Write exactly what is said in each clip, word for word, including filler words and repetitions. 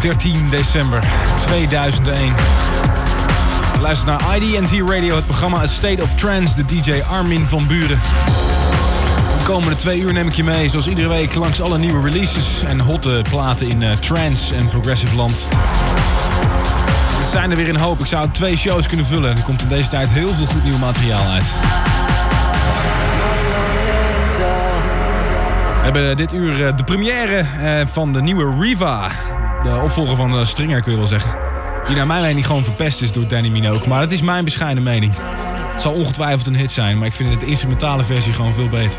dertien december tweeduizend één. Je luistert naar I D N T Radio, het programma A State of Trance, de D J Armin van Buuren. De komende twee uur neem ik je mee, zoals iedere week, langs alle nieuwe releases en hotte platen in uh, trance en progressive land. Er zijn er weer een hoop. Ik zou twee shows kunnen vullen. Er komt in deze tijd heel veel goed nieuw materiaal uit. We hebben dit uur de première van de nieuwe Riva. De opvolger van Stringer, kun je wel zeggen. Die naar mijn mening gewoon verpest is door Danny Minogue. Maar dat is mijn bescheiden mening. Het zal ongetwijfeld een hit zijn, maar ik vind de instrumentale versie gewoon veel beter.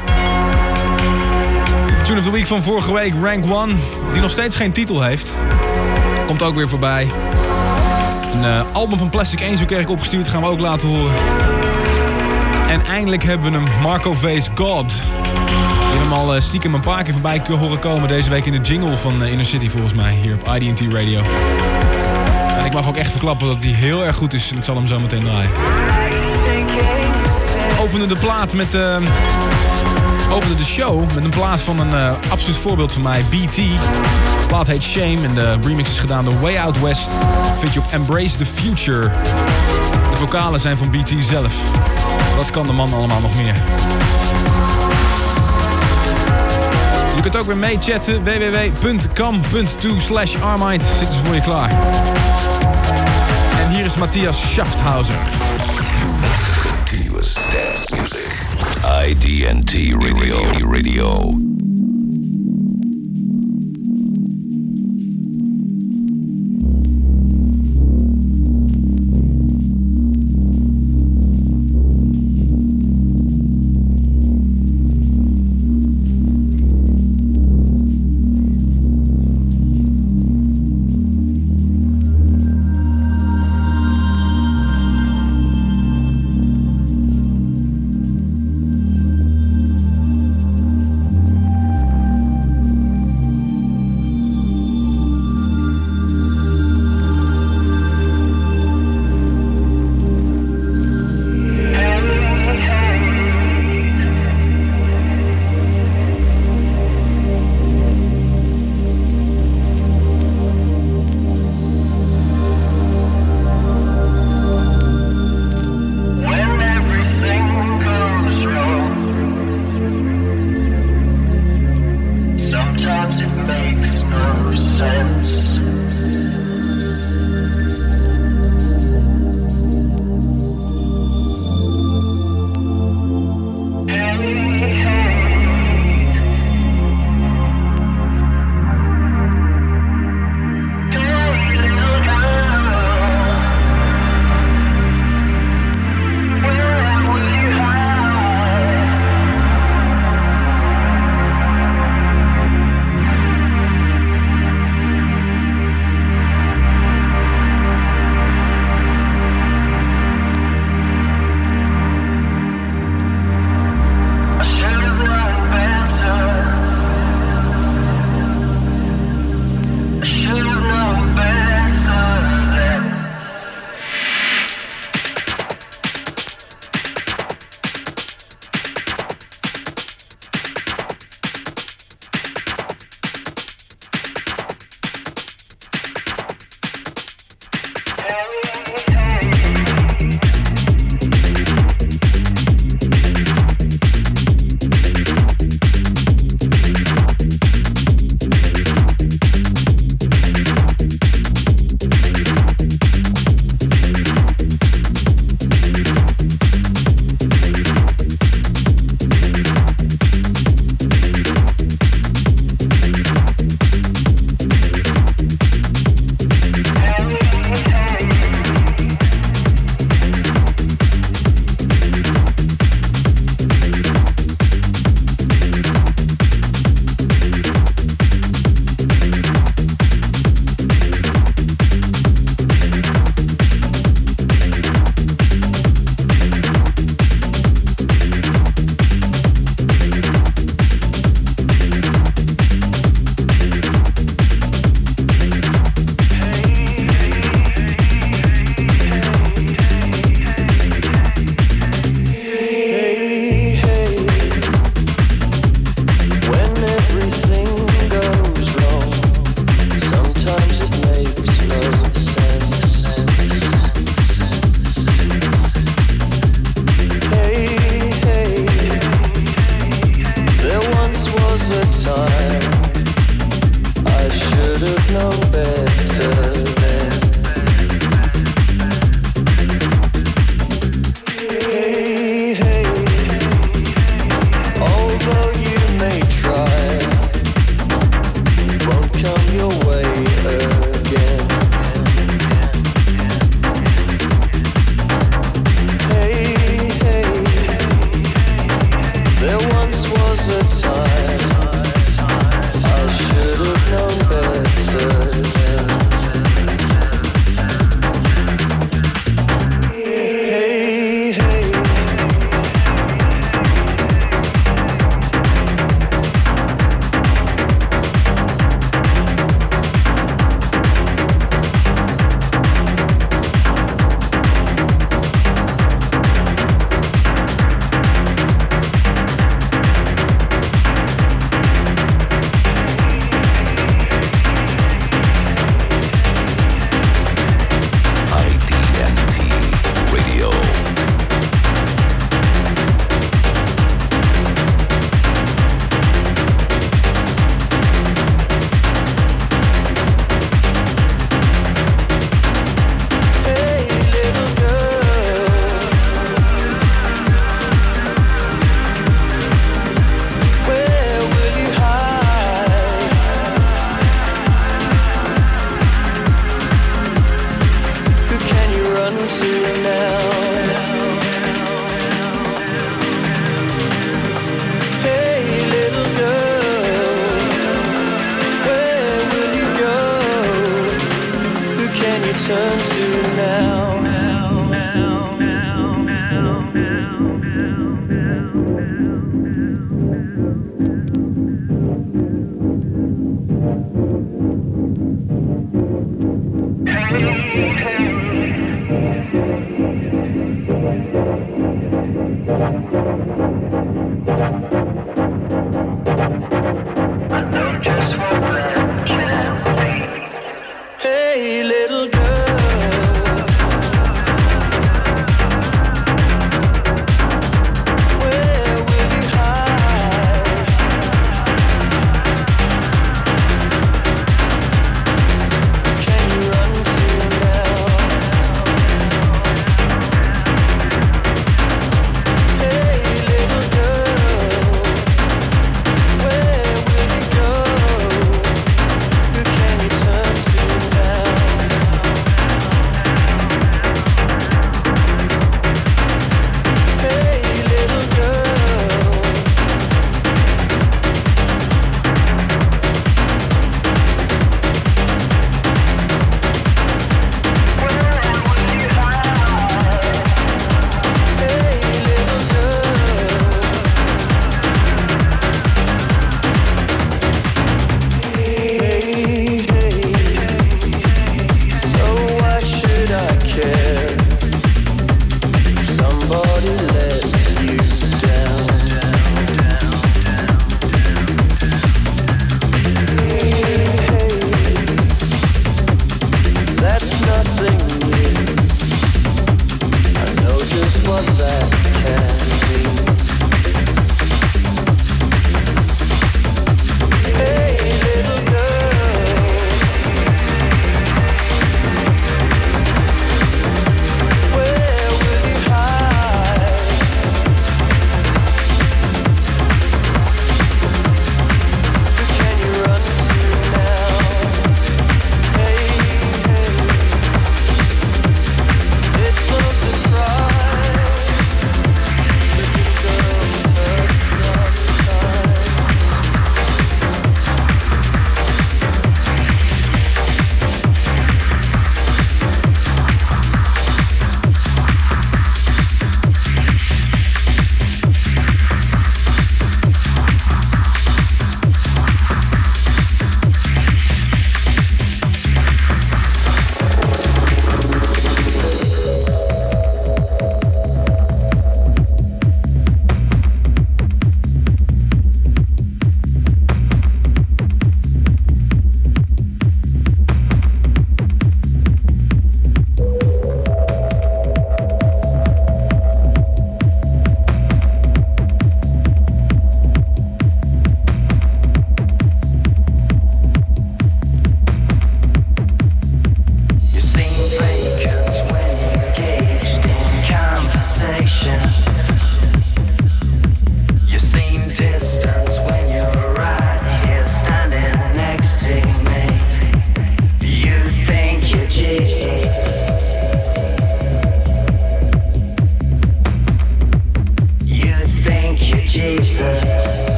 Tune of the Week van vorige week, Rank one, die nog steeds geen titel heeft. Komt ook weer voorbij. Een uh, album van Plastic Angel kreeg ik opgestuurd, gaan we ook laten horen. En eindelijk hebben we hem, Marco V's God. Je hebt hem al uh, stiekem een paar keer voorbij horen komen deze week in de jingle van uh, Inner City volgens mij, hier op I D N T Radio. En ik mag ook echt verklappen dat hij heel erg goed is en ik zal hem zo meteen draaien. We openen de plaat met... Uh, opende de show met een plaat van een uh, absoluut voorbeeld van mij, B T. De plaat heet Shame en de remix is gedaan door Way Out West. Vind je op Embrace the Future. De vocalen zijn van B T zelf. Wat kan de man allemaal nog meer? Je kunt ook weer meechatten. w w w punt com punt to slash armind. Zitten ze voor je klaar. En hier is Matthias Schafthauser. Continuous dance music. I D N T Radio. Radio.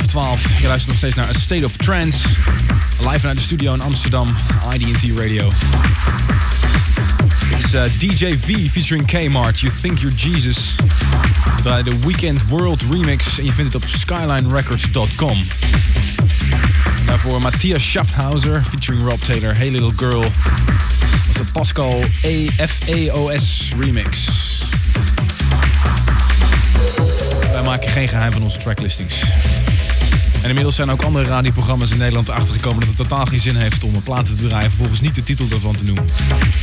half twaalf. Je luistert nog steeds naar A State of Trance. Live vanuit de studio in Amsterdam. I D and T Radio. Dit is uh, D J V featuring Kmart. You Think You're Jesus. We draaien de Weekend World Remix. En je vindt het op skyline records dot com. Daarvoor Matthias Schaffhauser featuring Rob Taylor. Hey Little Girl. Dat is de Pascal F A O S remix. Wij maken geen geheim van onze tracklistings. En inmiddels zijn ook andere radioprogramma's in Nederland achtergekomen dat het totaal geen zin heeft om een platen te draaien, vervolgens niet de titel daarvan te noemen.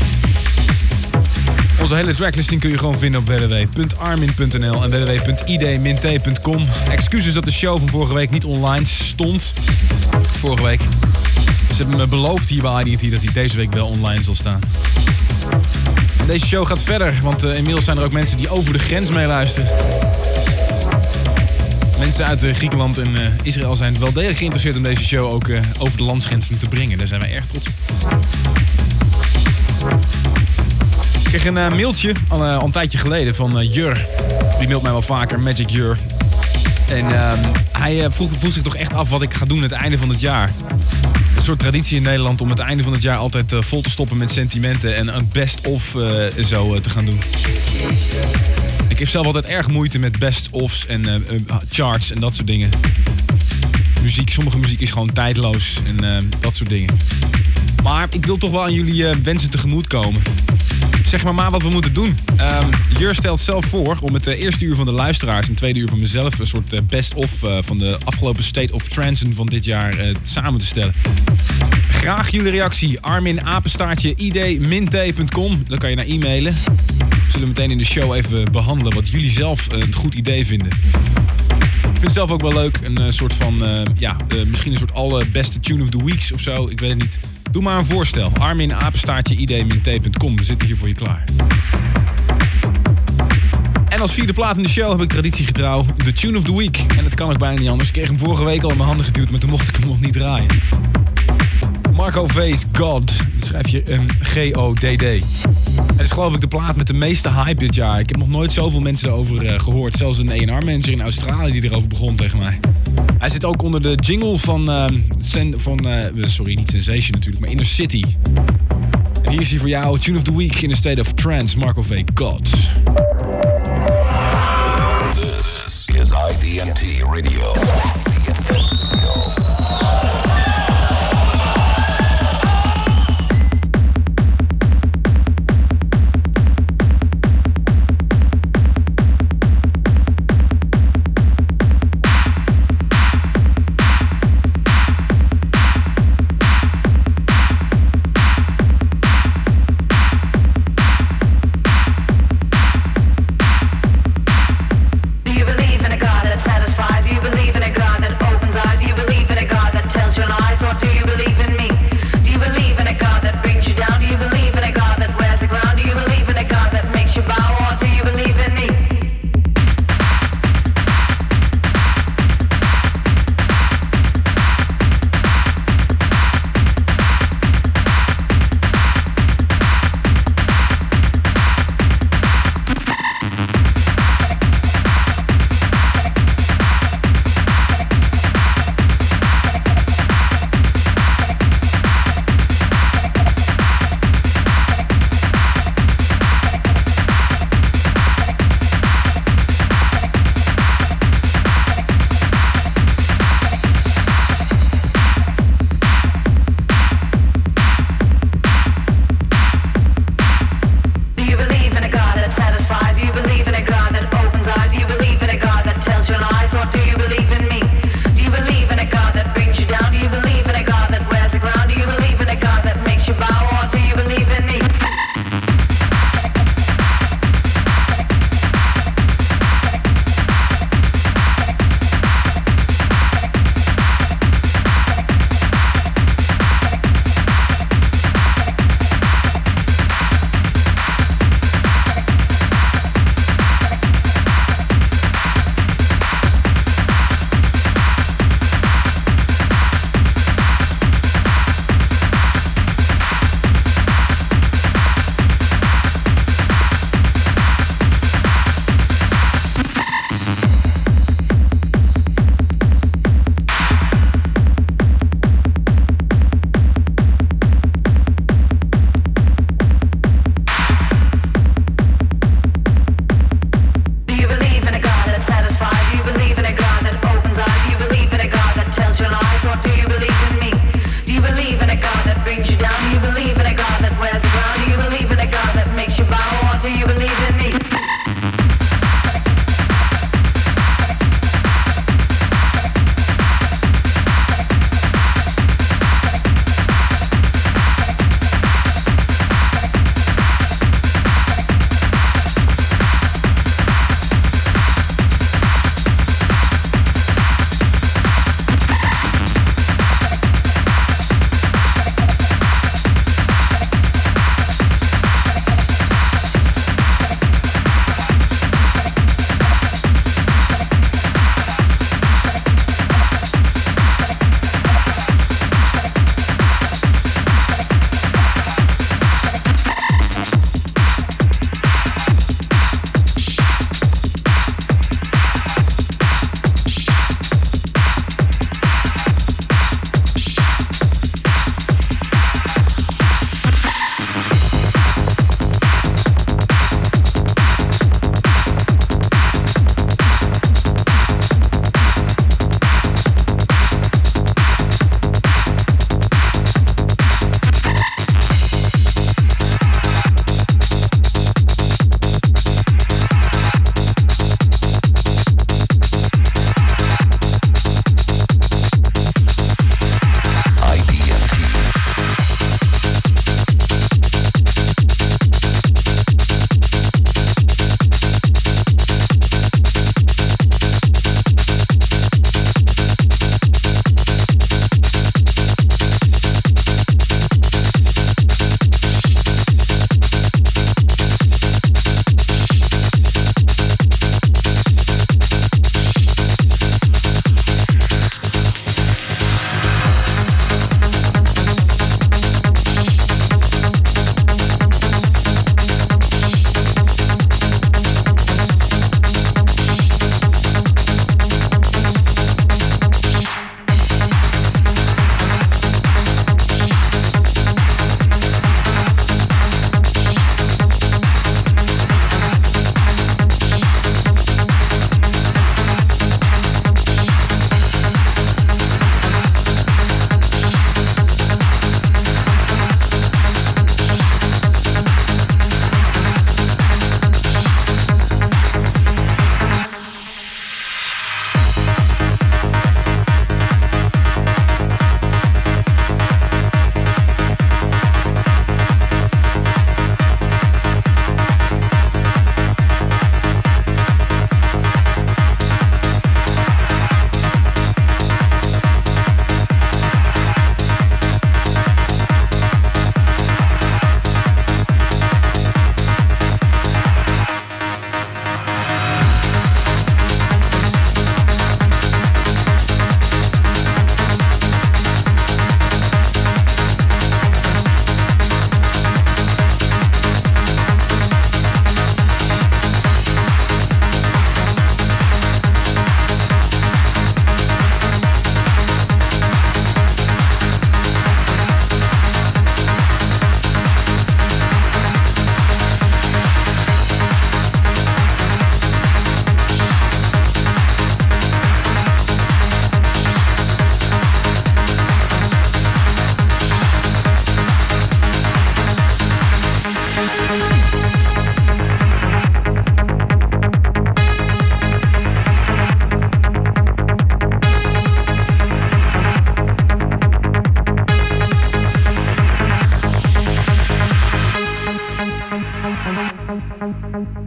Onze hele tracklisting kun je gewoon vinden op w w w punt armin punt n l en w w w punt i d t punt com. Excuses dat de show van vorige week niet online stond. Vorige week. Ze hebben me beloofd hier bij I D T dat hij deze week wel online zal staan. En deze show gaat verder, want uh, inmiddels zijn er ook mensen die over de grens meeluisteren. Mensen uit uh, Griekenland en uh, Israël zijn wel degelijk geïnteresseerd om deze show ook uh, over de landsgrenzen te brengen. Daar zijn wij erg trots op. Ik kreeg een uh, mailtje al, uh, al een tijdje geleden van uh, Jur. Die mailt mij wel vaker, Magic Jur. En uh, hij uh, vroeg, vroeg zich toch echt af wat ik ga doen aan het einde van het jaar. Een soort traditie in Nederland om het einde van het jaar altijd uh, vol te stoppen met sentimenten en een best-of uh, zo uh, te gaan doen. Ik heb zelf altijd erg moeite met best-ofs en uh, uh, charts en dat soort dingen. Muziek, sommige muziek is gewoon tijdloos en uh, dat soort dingen. Maar ik wil toch wel aan jullie uh, wensen tegemoet komen. Zeg maar maar wat we moeten doen. Um, Jur stelt zelf voor om het uh, eerste uur van de luisteraars en het tweede uur van mezelf een soort uh, best-of uh, van de afgelopen State of Trance van dit jaar uh, samen te stellen. Graag jullie reactie. Armin apenstaartje i d t punt com. Dan kan je naar e-mailen. We zullen meteen in de show even behandelen wat jullie zelf uh, een goed idee vinden. Ik vind het zelf ook wel leuk. Een uh, soort van, uh, ja, uh, misschien een soort alle beste tune of the weeks of zo. Ik weet het niet. Doe maar een voorstel. Armin apenstaartje i d t punt com. We zitten hier voor je klaar. En als vierde plaat in de show heb ik traditiegetrouw de Tune of the Week. En dat kan ook bijna niet anders. Ik kreeg hem vorige week al in mijn handen geduwd, maar toen mocht ik hem nog niet draaien. Marco V's God. Dat schrijf je um, G O D D. Het is geloof ik de plaat met de meeste hype dit jaar. Ik heb nog nooit zoveel mensen erover uh, gehoord. Zelfs een A en R-manager in Australië die erover begon tegen mij. Hij zit ook onder de jingle van... Uh, sen, van uh, sorry, niet Sensation natuurlijk, maar Inner City. En hier is hij voor jou. Tune of the Week in a State of Trance. Marco V. God. This is I D and T Radio. Do you believe in a God that satisfies? Do you believe in a God that opens eyes? Do you believe in a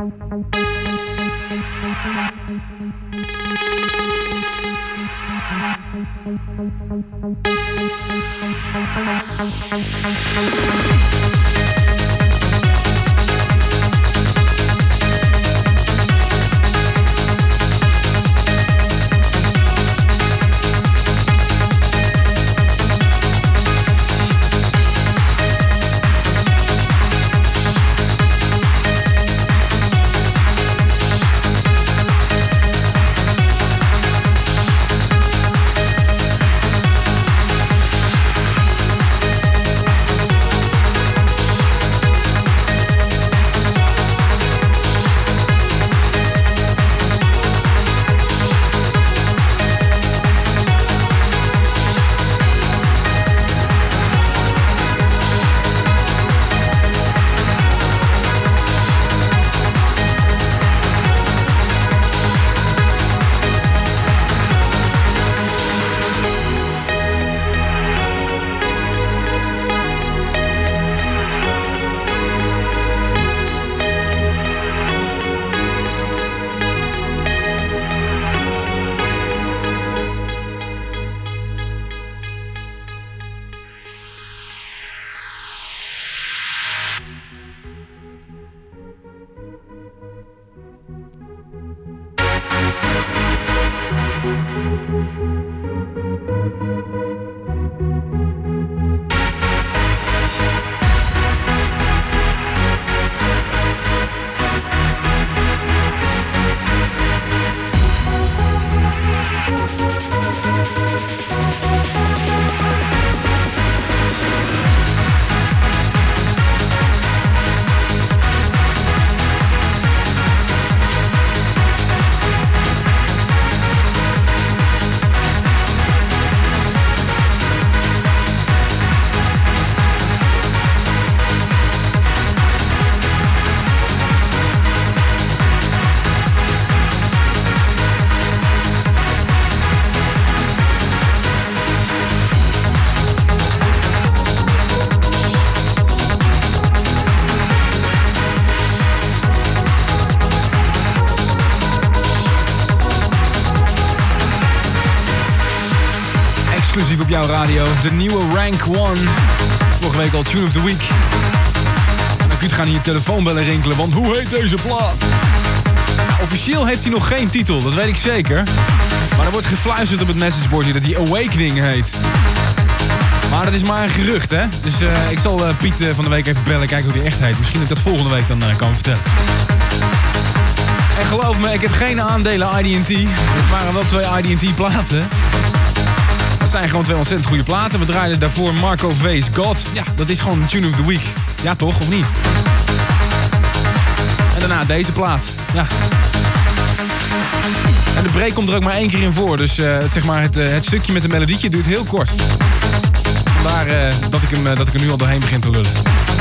Exclusief op jouw radio, de nieuwe Rank one. Vorige week al Tune of the Week. En dan kun je gaan hier telefoonbellen rinkelen, want hoe heet deze plaat? Nou, officieel heeft hij nog geen titel, dat weet ik zeker. Maar er wordt gefluisterd op het messageboard hier dat hij Awakening heet. Maar dat is maar een gerucht, hè? Dus uh, ik zal uh, Piet uh, van de week even bellen, kijken hoe hij echt heet. Misschien dat ik dat volgende week dan uh, kan vertellen. En geloof me, ik heb geen aandelen I D en T. Het waren wel twee I D en T platen. Dat zijn gewoon twee ontzettend goede platen. We draaiden daarvoor Marco V's God. Ja, dat is gewoon Tune of the Week. Ja toch, of niet? En daarna deze plaat. Ja. En de break komt er ook maar één keer in voor. Dus uh, het, zeg maar het, uh, het stukje met de melodietje duurt heel kort. Vandaar uh, dat, ik hem, uh, dat ik er nu al doorheen begin te lullen.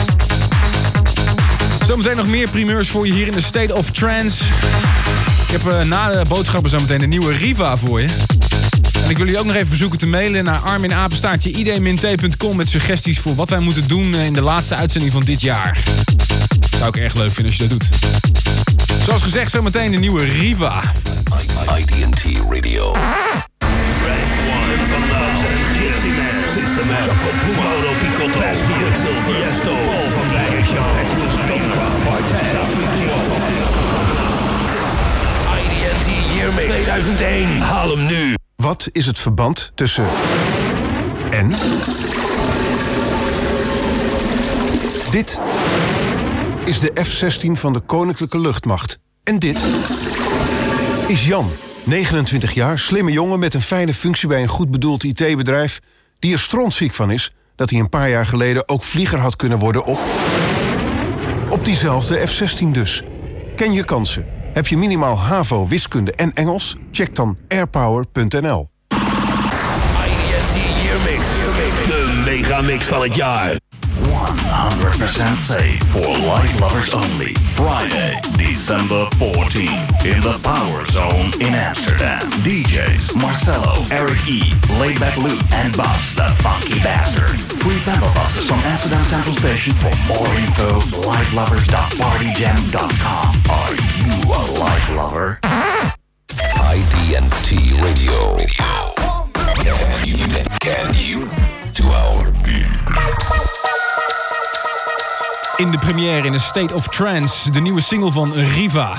Zometeen nog meer primeurs voor je hier in de State of Trance. Ik heb uh, na de boodschappen zometeen de nieuwe Riva voor je. En ik wil jullie ook nog even verzoeken te mailen naar armin apenstaartje i d min t punt com met suggesties voor wat wij moeten doen in de laatste uitzending van dit jaar. Dat zou ik erg leuk vinden als je dat doet. Zoals gezegd, zometeen de nieuwe Riva. I D en T Radio. Rank one vandaag zijn Gypsy Man, Systematic, Mono Picotto, Bastille, Silver, Tiesto, Paul van Rijn, Jean, Spinra, Martijn, I D en T Year Mix tweeduizend één. Haal hem nu. Wat is het verband tussen en? Dit is de F zestien van de Koninklijke Luchtmacht. En dit is Jan, negenentwintig jaar, slimme jongen met een fijne functie bij een goed bedoeld I T-bedrijf... die er strontziek van is dat hij een paar jaar geleden ook vlieger had kunnen worden op... op diezelfde F zestien dus. Ken je kansen? Heb je minimaal HAVO, wiskunde en Engels? Check dan airpower punt n l. I D en T Year Mix, de megamix van het jaar. one hundred percent safe for life lovers only. Friday, December fourteenth, in the Power Zone in Amsterdam. D Js Marcelo, Eric E, Laidback Luke, and Bas the Funky Bastard. Free battle buses from Amsterdam Central Station. For more info, life lovers dot party jam dot com. Are you a life lover? I D N T Radio. Can you, can you to our beat? In de première in A State of Trance, de nieuwe single van Riva.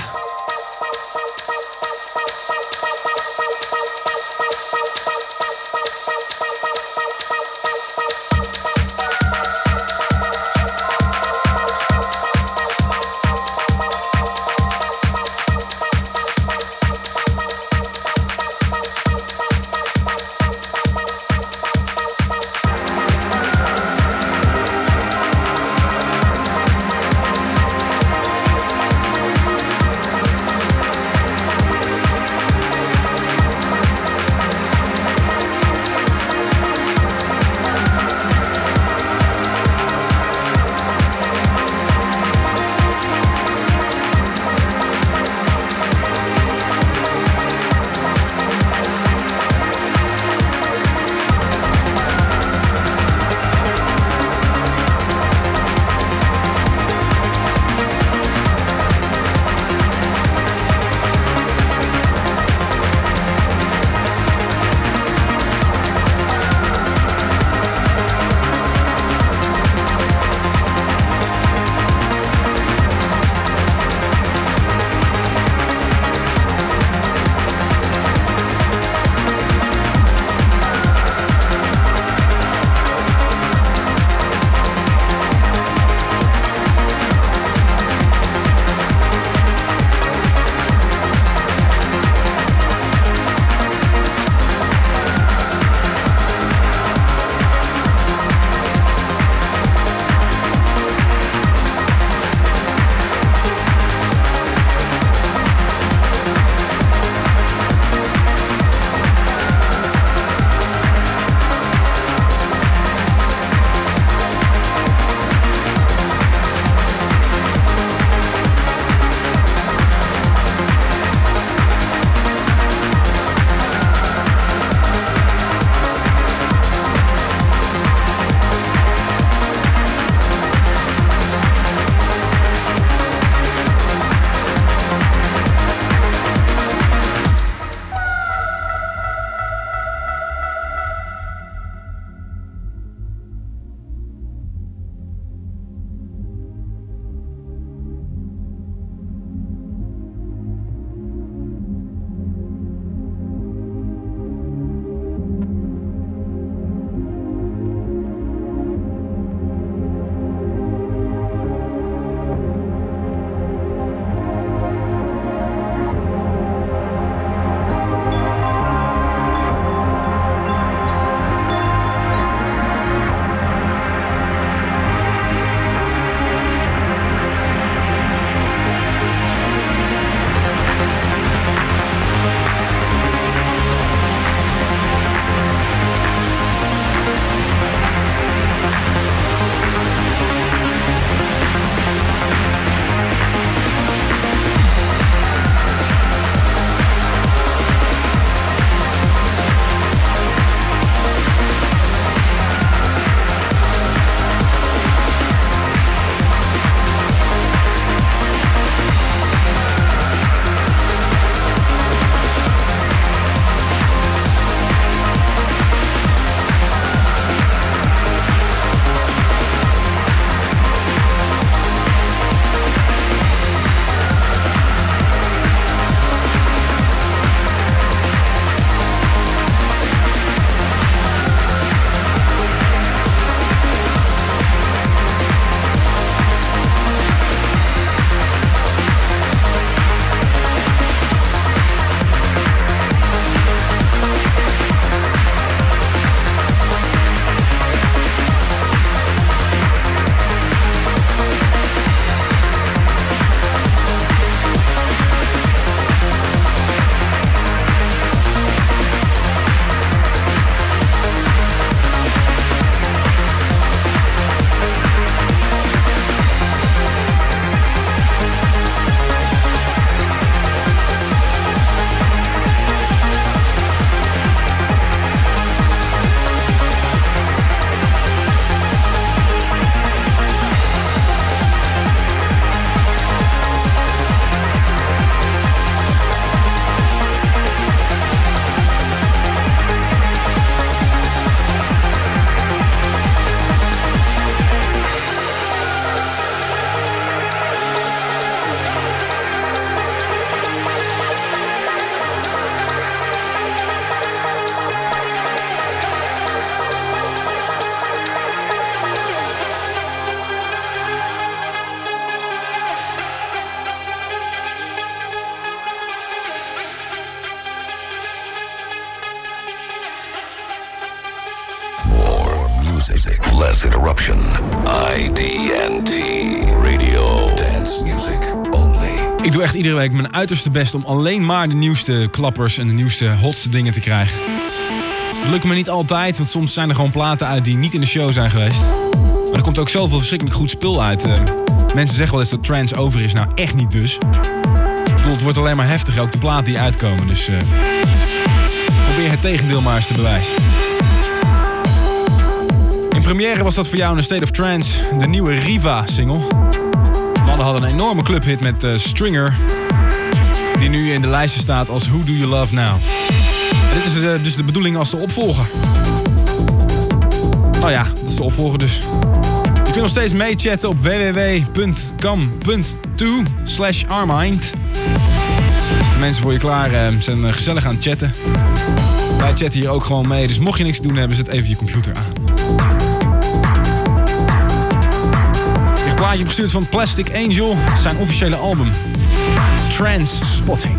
music, less interruption. I D N T Radio. Dance music only. Ik doe echt iedere week mijn uiterste best om alleen maar de nieuwste klappers en de nieuwste hotste dingen te krijgen. Dat lukt me niet altijd, want soms zijn er gewoon platen uit die niet in de show zijn geweest. Maar er komt ook zoveel verschrikkelijk goed spul uit. Uh, mensen zeggen wel eens dat trance over is, nou echt niet dus. Ik bedoel, het wordt alleen maar heftiger, ook de platen die uitkomen. Dus uh, probeer het tegendeel maar eens te bewijzen. In première was dat voor jou in A State of Trance, de nieuwe Riva-single. De mannen hadden een enorme clubhit met uh, Stringer, die nu in de lijsten staat als Who Do You Love Now. En dit is uh, dus de bedoeling als de opvolger. Nou ja, dat is de opvolger dus. Je kunt nog steeds meechatten op w w w punt com punt to slash armind. De mensen voor je klaar uh, zijn uh, gezellig aan het chatten. Wij chatten hier ook gewoon mee, dus mocht je niks te doen hebben, zet even je computer aan. Dit plaatje gestuurd van Plastic Angel, zijn officiële album Trance Spotting.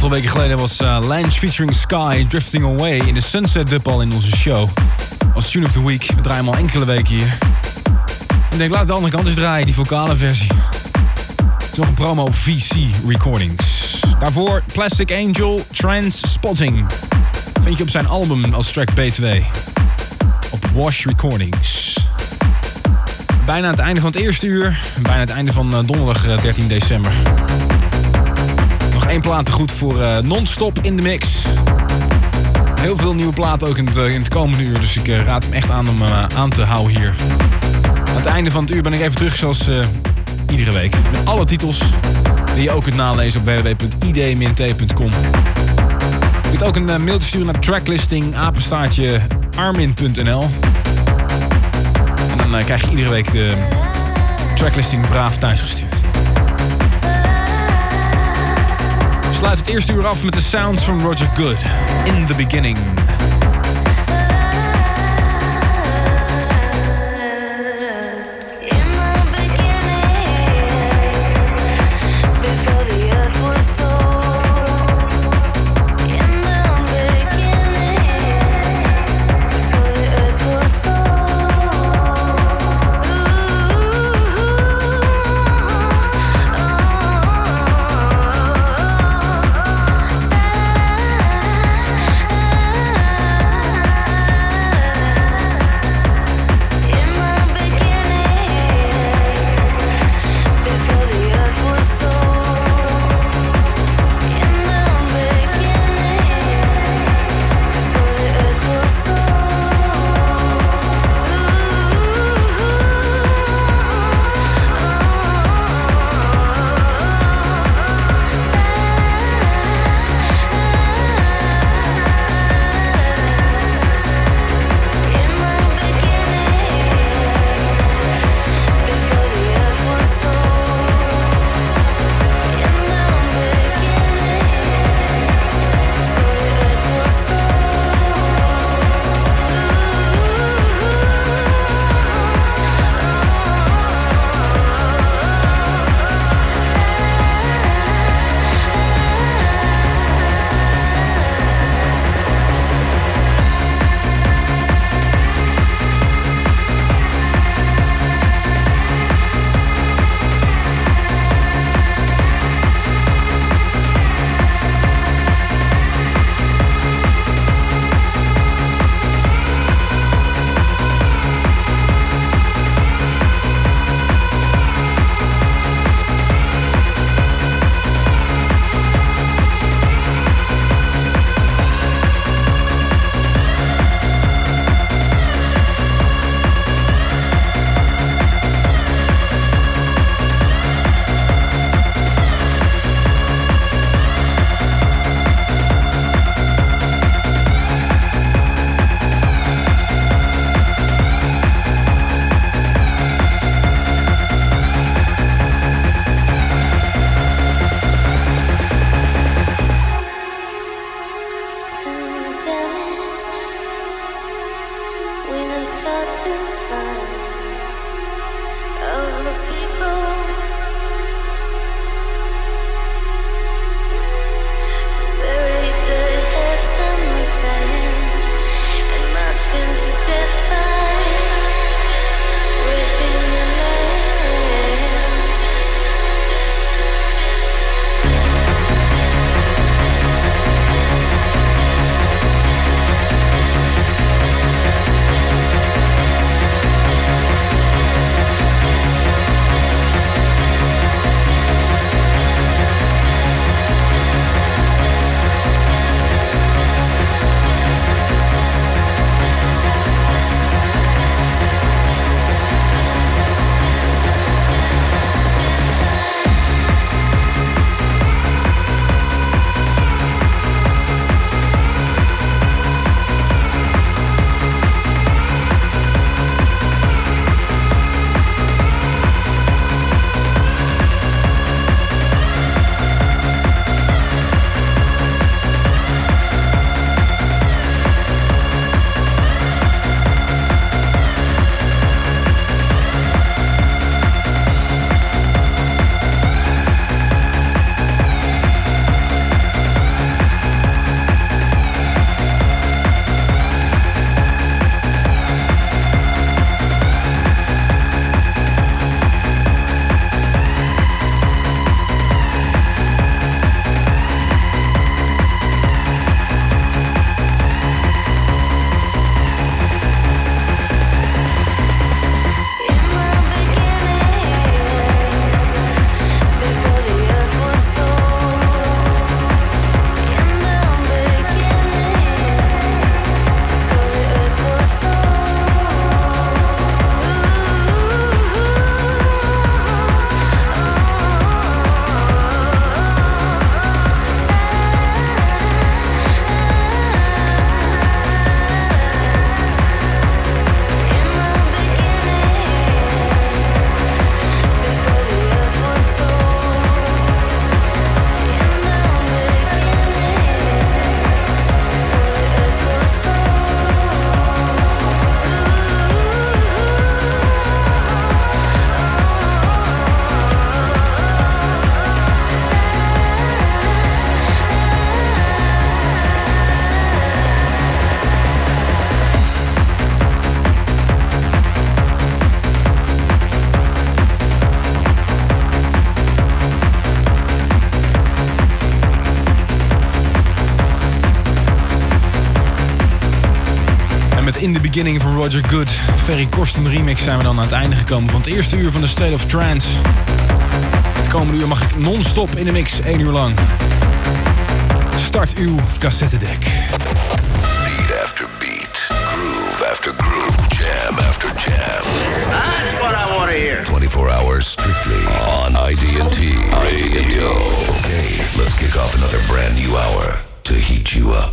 aantal weken geleden was uh, Lange featuring Sky Drifting Away in de Sunset Dub al in onze show. Als Tune of the Week. We draaien hem al enkele weken hier. Ik denk, laat ik de andere kant eens draaien, die vocale versie. Het is nog een promo op V C Recordings. Daarvoor Plastic Angel Trance Spotting. Vind je op zijn album als track B twee. Op Wash Recordings. Bijna het einde van het eerste uur. Bijna het einde van uh, donderdag uh, dertien december. Nog één plaat te goed voor uh, non-stop in de mix. Heel veel nieuwe platen ook in het, uh, in het komende uur. Dus ik uh, raad hem echt aan om uh, aan te houden hier. Aan het einde van het uur ben ik even terug zoals uh, iedere week. Met alle titels die je ook kunt nalezen op w w w punt i d dash t punt com. Je kunt ook een uh, mailtje sturen naar tracklisting apenstaartje armin punt n l. En dan uh, krijg je iedere week de tracklisting braaf thuisgestuurd. We sluiten het eerste uur af met de sounds van Roger Good. In the Beginning. Bye. In the Beginning van Roger Good. Ferry Corsten remix zijn we dan aan het einde gekomen van het eerste uur van de State of Trance. Het komende uur mag ik non-stop in de mix, één uur lang. Start uw cassettedek. Beat after beat, groove after groove, jam after jam. That's what I want to hear. twenty-four hours strictly on I D and T Radio. Okay, let's kick off another brand new hour to heat you up.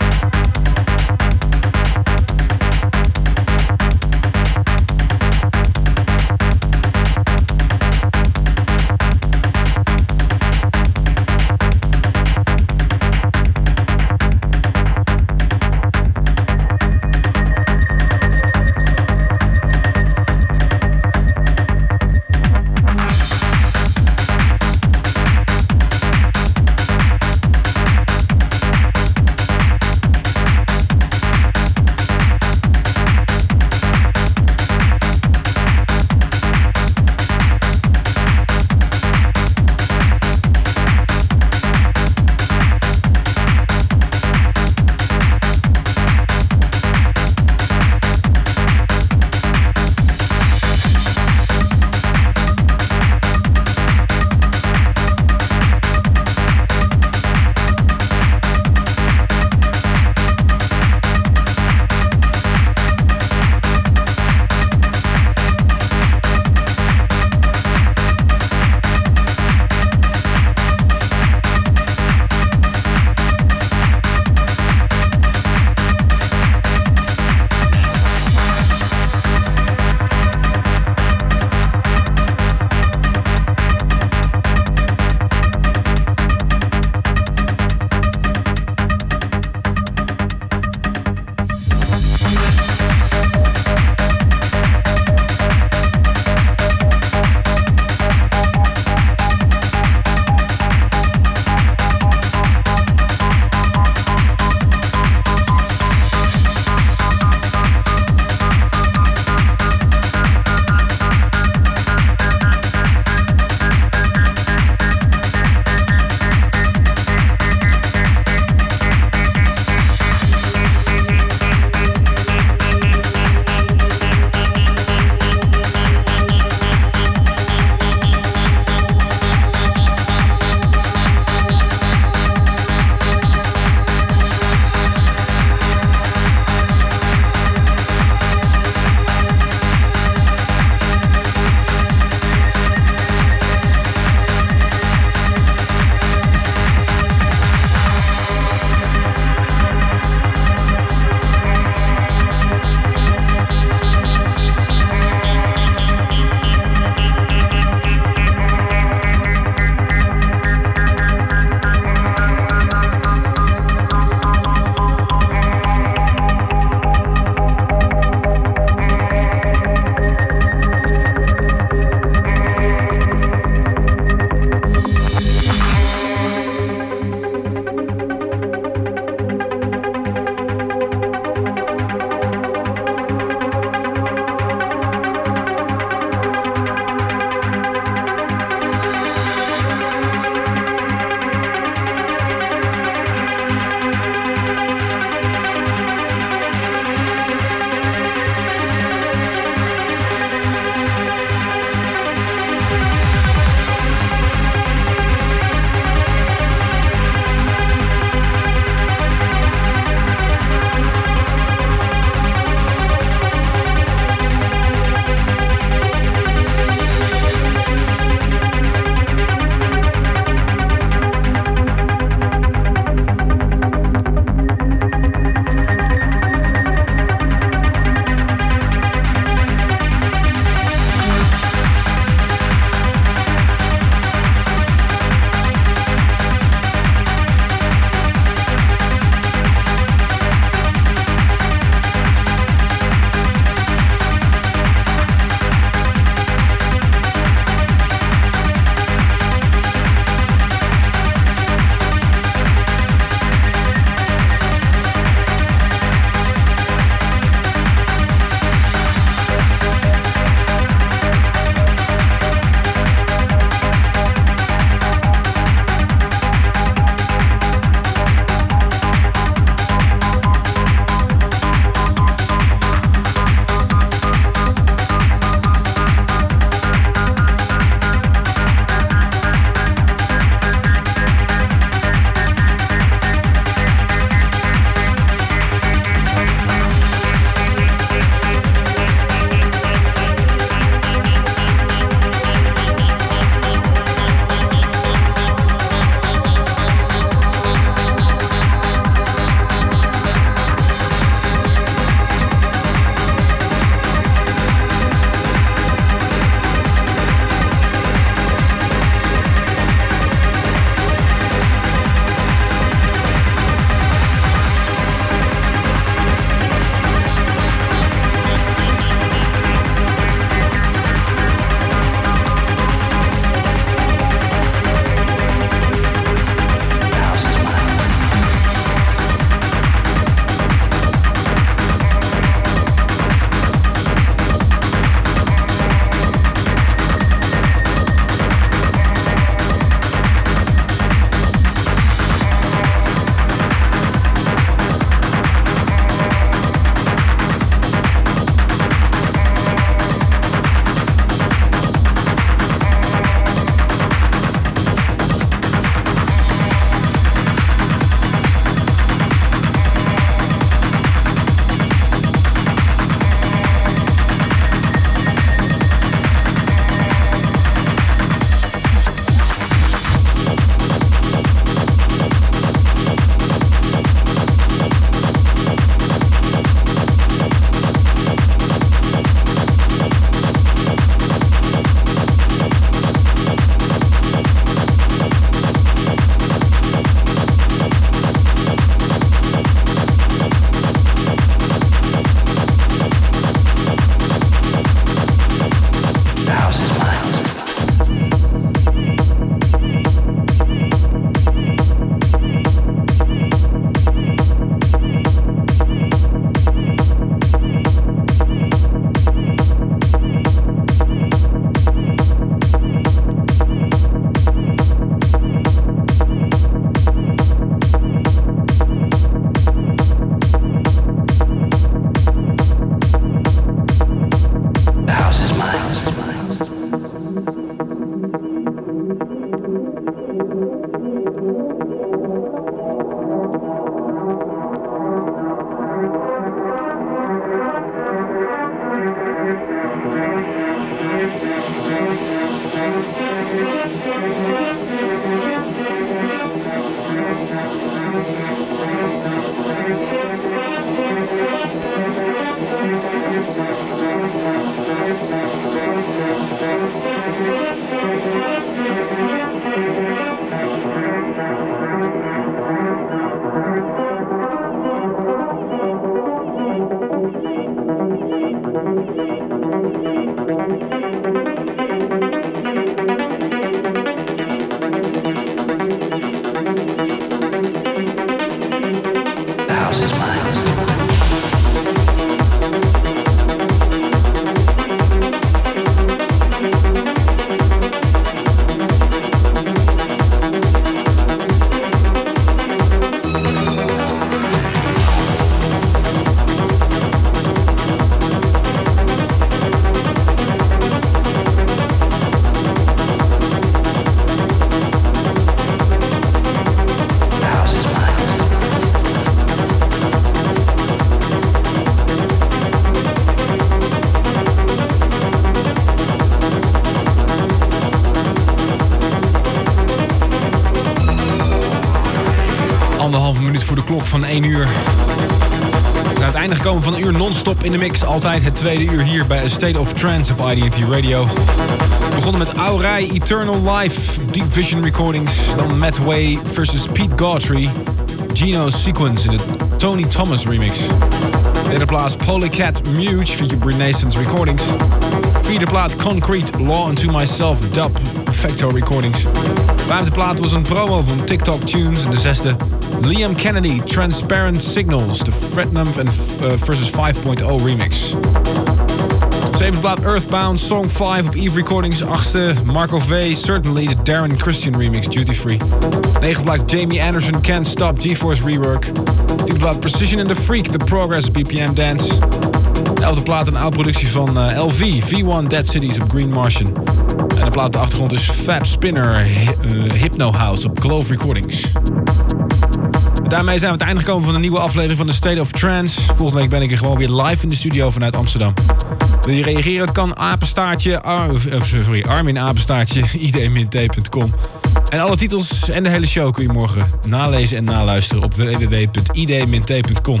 Anderhalve minuut voor de klok van één uur. We zijn aan het einde gekomen van een uur non-stop in de mix. Altijd het tweede uur hier bij A State of Trance op I D en T Radio. We begonnen met Aurai, Eternal Life, Deep Vision Recordings. Dan Matt Way versus Pete Gautry, Geno Sequence in de Tony Thomas remix. Derde plaats Polycat Muge featured Renaissance Recordings. Vierde plaat Concrete, Law Unto Myself, Dub, Perfecto Recordings. Vijfde plaat was een promo van TikTok Tunes. En de zesde Liam Kennedy, Transparent Signals, de Fretnum en uh, versus vijf punt nul remix. Zevende plaat Earthbound, Song vijf op Eve Recordings. Achtste Marco V, Certainly, de Darren Christian remix, Duty Free. Negende plaat Jamie Anderson, Can't Stop, GeForce Rework. Tiende plaat Precision and the Freak, The Progress, B P M Dance. Elfde plaat een oude productie van uh, L V, V één Dead Cities op Green Martian. En de plaat op de achtergrond is Fab Spinner, hi, uh, Hypno House op Glove Recordings. Daarmee zijn we aan het einde gekomen van een nieuwe aflevering van The State of Trance. Volgende week ben ik er gewoon weer live in de studio vanuit Amsterdam. Wil je reageren? Dat kan apenstaartje, ar, sorry, armin apenstaartje, i d min t punt com. En alle titels en de hele show kun je morgen nalezen en naluisteren op w w w punt i d min t punt com.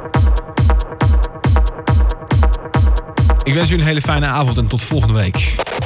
Ik wens u een hele fijne avond en tot volgende week.